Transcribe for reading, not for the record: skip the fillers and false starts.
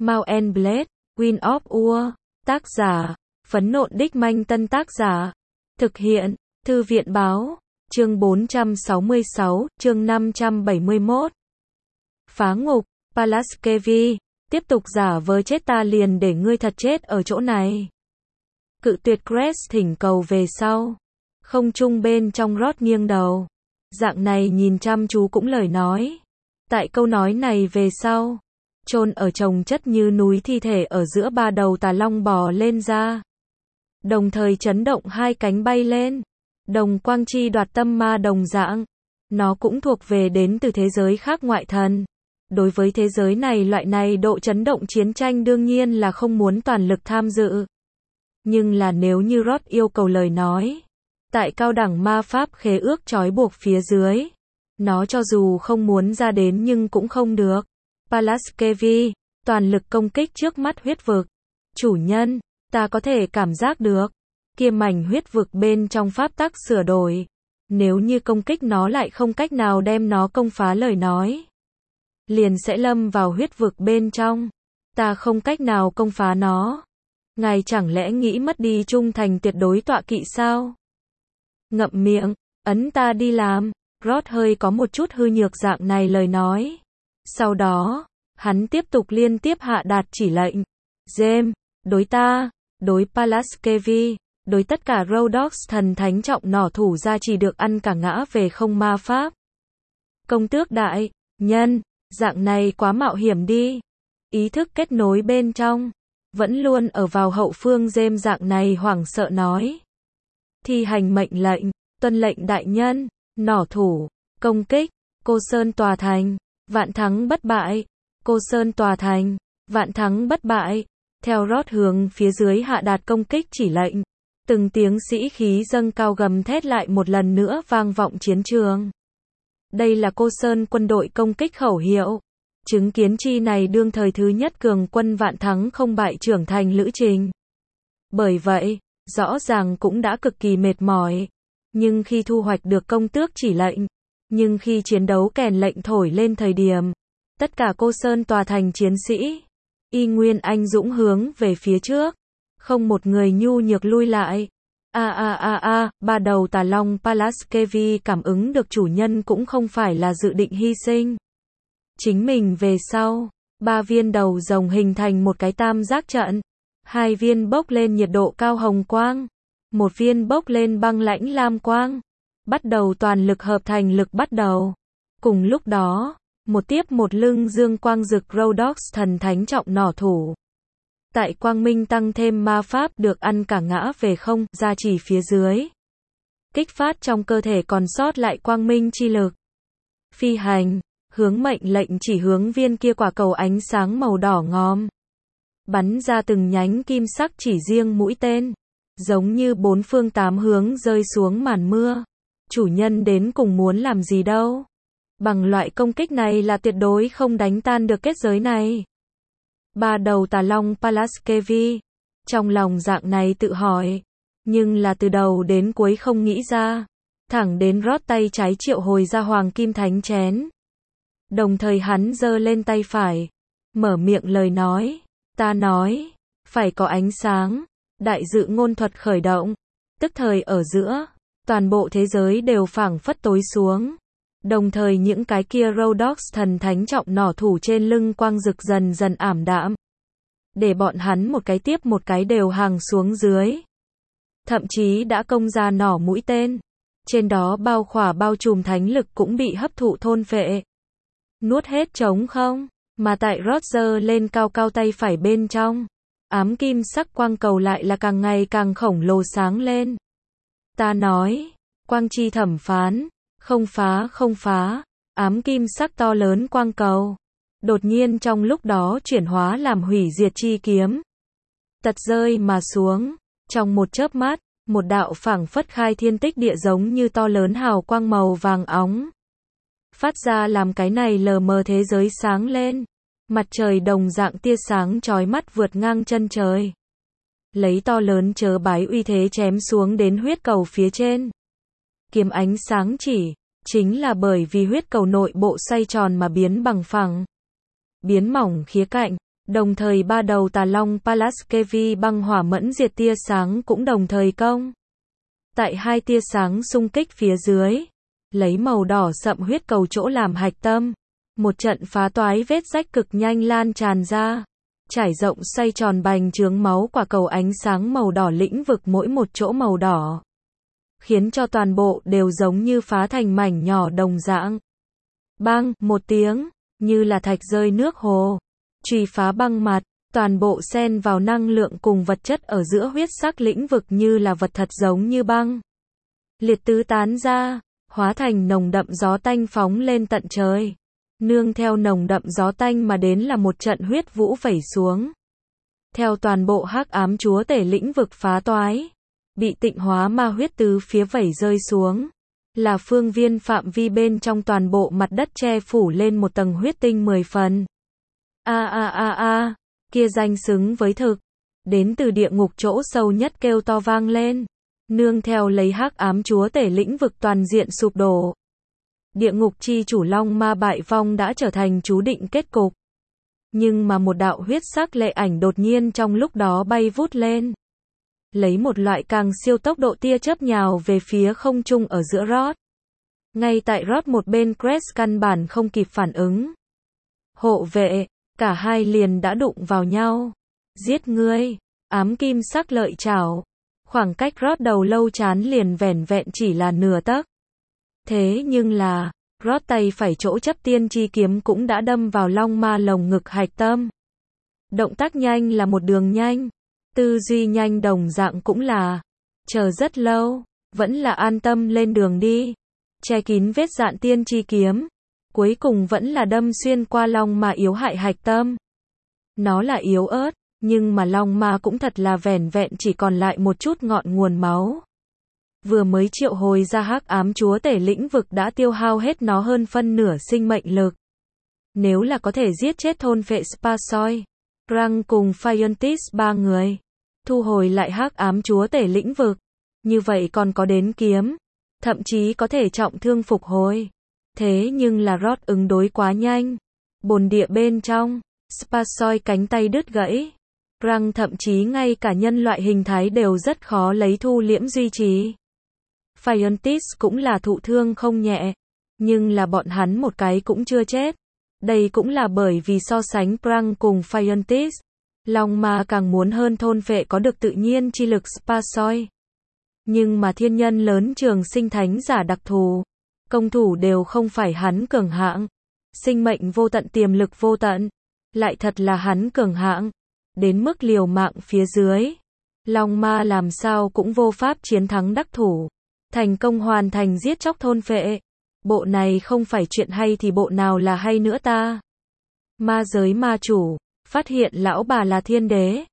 Mount and Blade, Wind of War. Tác giả, Phấn Nộn Đích Manh. Tân tác giả, thực hiện, Thư viện Báo. Chương 466, chương 571. Phá ngục, Palacevi, tiếp tục giả vờ chết, ta liền để ngươi thật chết ở chỗ này. Cự tuyệt Crest thỉnh cầu về sau. Không trung bên trong Rod nghiêng đầu. Dạng này nhìn chăm chú cũng lời nói. Tại câu nói này về sau, chôn ở chồng chất như núi thi thể ở giữa ba đầu tà long bò lên ra. Đồng thời chấn động hai cánh bay lên. Đồng quang chi đoạt tâm ma đồng dạng. Nó cũng thuộc về đến từ thế giới khác ngoại thần. Đối với thế giới này, loại này độ chấn động chiến tranh đương nhiên là không muốn toàn lực tham dự. Nhưng là nếu như Rod yêu cầu lời nói, tại cao đẳng ma pháp khế ước trói buộc phía dưới, nó cho dù không muốn ra đến nhưng cũng không được. Palacevi, toàn lực công kích trước mắt huyết vực. Chủ nhân, ta có thể cảm giác được kia mảnh huyết vực bên trong pháp tắc sửa đổi. Nếu như công kích nó lại không cách nào đem nó công phá lời nói, liền sẽ lâm vào huyết vực bên trong. Ta không cách nào công phá nó. Ngài chẳng lẽ nghĩ mất đi trung thành tuyệt đối tọa kỵ sao? Ngậm miệng, ấn ta đi làm. Rod hơi có một chút hư nhược dạng này lời nói. Sau đó, hắn tiếp tục liên tiếp hạ đạt chỉ lệnh. James, đối ta, đối Palacevi, đối tất cả Rhodox thần thánh trọng nỏ thủ ra chỉ được ăn cả ngã về không ma pháp. Công tước đại nhân, dạng này quá mạo hiểm đi. Ý thức kết nối bên trong, vẫn luôn ở vào hậu phương James dạng này hoảng sợ nói. Thi hành mệnh lệnh, tuân lệnh đại nhân, nỏ thủ, công kích, Cô Sơn tòa thành, vạn thắng bất bại, Cô Sơn tòa thành, vạn thắng bất bại. Theo Rod hướng phía dưới hạ đạt công kích chỉ lệnh, từng tiếng sĩ khí dâng cao gầm thét lại một lần nữa vang vọng chiến trường. Đây là Cô Sơn quân đội công kích khẩu hiệu. Chứng kiến chi này đương thời thứ nhất cường quân vạn thắng không bại trưởng thành lữ trình. Bởi vậy, rõ ràng cũng đã cực kỳ mệt mỏi. Nhưng khi thu hoạch được công tước chỉ lệnh, nhưng khi chiến đấu kèn lệnh thổi lên thời điểm, tất cả Cô Sơn tòa thành chiến sĩ, y nguyên anh dũng hướng về phía trước. Không một người nhu nhược lui lại. Ba đầu tà long Palacevi cảm ứng được chủ nhân cũng không phải là dự định hy sinh chính mình về sau. 3 viên đầu rồng hình thành một cái tam giác trận. 2 viên bốc lên nhiệt độ cao hồng quang. 1 viên bốc lên băng lãnh lam quang. Bắt đầu toàn lực hợp thành lực bắt đầu. Cùng lúc đó, một tiếp một lưng dương quang rực Rhodox thần thánh trọng nỏ thủ. Tại quang minh tăng thêm ma pháp được ăn cả ngã về không, ra chỉ phía dưới. Kích phát trong cơ thể còn sót lại quang minh chi lực. Phi hành, hướng mệnh lệnh chỉ hướng viên kia quả cầu ánh sáng màu đỏ ngòm. Bắn ra từng nhánh kim sắc chỉ riêng mũi tên. Giống như 4 phương 8 hướng rơi xuống màn mưa. Chủ nhân đến cùng muốn làm gì đâu. Bằng loại công kích này là tuyệt đối không đánh tan được kết giới này. 3 đầu tà long Palacevi, trong lòng dạng này tự hỏi, nhưng là từ đầu đến cuối không nghĩ ra. Thẳng đến Rod tay trái triệu hồi ra hoàng kim thánh chén. Đồng thời hắn giơ lên tay phải, mở miệng lời nói. Ta nói, phải có ánh sáng. Đại dự ngôn thuật khởi động. Tức thời ở giữa, toàn bộ thế giới đều phảng phất tối xuống. Đồng thời những cái kia Rhodox thần thánh trọng nỏ thủ trên lưng quang rực dần dần ảm đạm. Để bọn hắn một cái tiếp một cái đều hàng xuống dưới. Thậm chí đã công ra nỏ mũi tên. Trên đó bao khỏa bao trùm thánh lực cũng bị hấp thụ thôn phệ. Nuốt hết trống không? Mà tại Roger lên cao cao tay phải bên trong. Ám kim sắc quang cầu lại là càng ngày càng khổng lồ sáng lên. Ta nói, quang chi thẩm phán. Không phá, ám kim sắc to lớn quang cầu. Đột nhiên trong lúc đó chuyển hóa làm hủy diệt chi kiếm. Tật rơi mà xuống. Trong một chớp mắt, một đạo phảng phất khai thiên tích địa giống như to lớn hào quang màu vàng óng. Phát ra làm cái này lờ mờ thế giới sáng lên. Mặt trời đồng dạng tia sáng chói mắt vượt ngang chân trời. Lấy to lớn chớ bái uy thế chém xuống đến huyết cầu phía trên. Kiếm ánh sáng chỉ, chính là bởi vì huyết cầu nội bộ xoay tròn mà biến bằng phẳng. Biến mỏng khía cạnh, Đồng thời ba đầu tà long Palaskevi băng hỏa mẫn diệt tia sáng cũng đồng thời công. Tại hai tia sáng xung kích phía dưới, lấy màu đỏ sậm huyết cầu chỗ làm hạch tâm. Một trận phá toái vết rách cực nhanh lan tràn ra, trải rộng xoay tròn bành trướng máu quả cầu ánh sáng màu đỏ lĩnh vực mỗi một chỗ màu đỏ, khiến cho toàn bộ đều giống như phá thành mảnh nhỏ đồng dạng. Bang, một tiếng, như là thạch rơi nước hồ, chùy phá băng mặt, toàn bộ xen vào năng lượng cùng vật chất ở giữa huyết sắc lĩnh vực như là vật thật giống như băng. Liệt tứ tán ra, hóa thành nồng đậm gió tanh phóng lên tận trời. Nương theo nồng đậm gió tanh mà đến là một trận huyết vũ vẩy xuống. Theo toàn bộ hắc ám chúa tể lĩnh vực phá toái, bị tịnh hóa ma huyết từ phía vẩy rơi xuống, là phương viên phạm vi bên trong toàn bộ mặt đất che phủ lên một tầng huyết tinh 10 phần. Kia danh xứng với thực, đến từ địa ngục chỗ sâu nhất kêu to vang lên, nương theo lấy hắc ám chúa tể lĩnh vực toàn diện sụp đổ. Địa ngục chi chủ long ma bại vong đã trở thành chú định kết cục. Nhưng mà một đạo huyết sắc lệ ảnh đột nhiên trong lúc đó bay vút lên. Lấy một loại càng siêu tốc độ tia chớp nhào về phía không trung ở giữa Rod. Ngay tại Rod một bên Crest căn bản không kịp phản ứng. Hộ vệ, cả hai liền đã đụng vào nhau. Giết ngươi, ám kim sắc lợi chảo. Khoảng cách Rod đầu lâu chán liền vẻn vẹn chỉ là nửa tấc. Thế nhưng là, Rod tay phải chỗ chấp tiên chi kiếm cũng đã đâm vào long ma lồng ngực hạch tâm. Động tác nhanh là một đường nhanh, tư duy nhanh đồng dạng cũng là, chờ rất lâu, vẫn là an tâm lên đường đi, che kín vết dạn tiên chi kiếm, cuối cùng vẫn là đâm xuyên qua long ma yếu hại hạch tâm. Nó là yếu ớt, nhưng mà long ma cũng thật là vẻn vẹn chỉ còn lại một chút ngọn nguồn máu. Vừa mới triệu hồi ra hắc ám chúa tể lĩnh vực đã tiêu hao hết nó hơn phân nửa sinh mệnh lực. Nếu là có thể giết chết thôn phệ Sparsoi, Răng cùng Phiontis ba người, thu hồi lại hắc ám chúa tể lĩnh vực, như vậy còn có đến kiếm, thậm chí có thể trọng thương phục hồi. Thế nhưng là Rod ứng đối quá nhanh. Bồn địa bên trong, Sparsoi cánh tay đứt gãy. Răng thậm chí ngay cả nhân loại hình thái đều rất khó lấy thu liễm duy trì. Phiontis cũng là thụ thương không nhẹ, nhưng là bọn hắn một cái cũng chưa chết. Đây cũng là bởi vì so sánh Prang cùng Phiontis, long ma càng muốn hơn thôn phệ có được tự nhiên chi lực Sparsoi. Nhưng mà thiên nhân lớn trường sinh thánh giả đặc thù, công thủ đều không phải hắn cường hãng, sinh mệnh vô tận tiềm lực vô tận, lại thật là hắn cường hãng, đến mức liều mạng phía dưới. Long ma làm sao cũng vô pháp chiến thắng đắc thủ, thành công hoàn thành giết chóc thôn phệ. Bộ này không phải chuyện hay thì bộ nào là hay nữa ta? Ma giới ma chủ, phát hiện lão bà là thiên đế,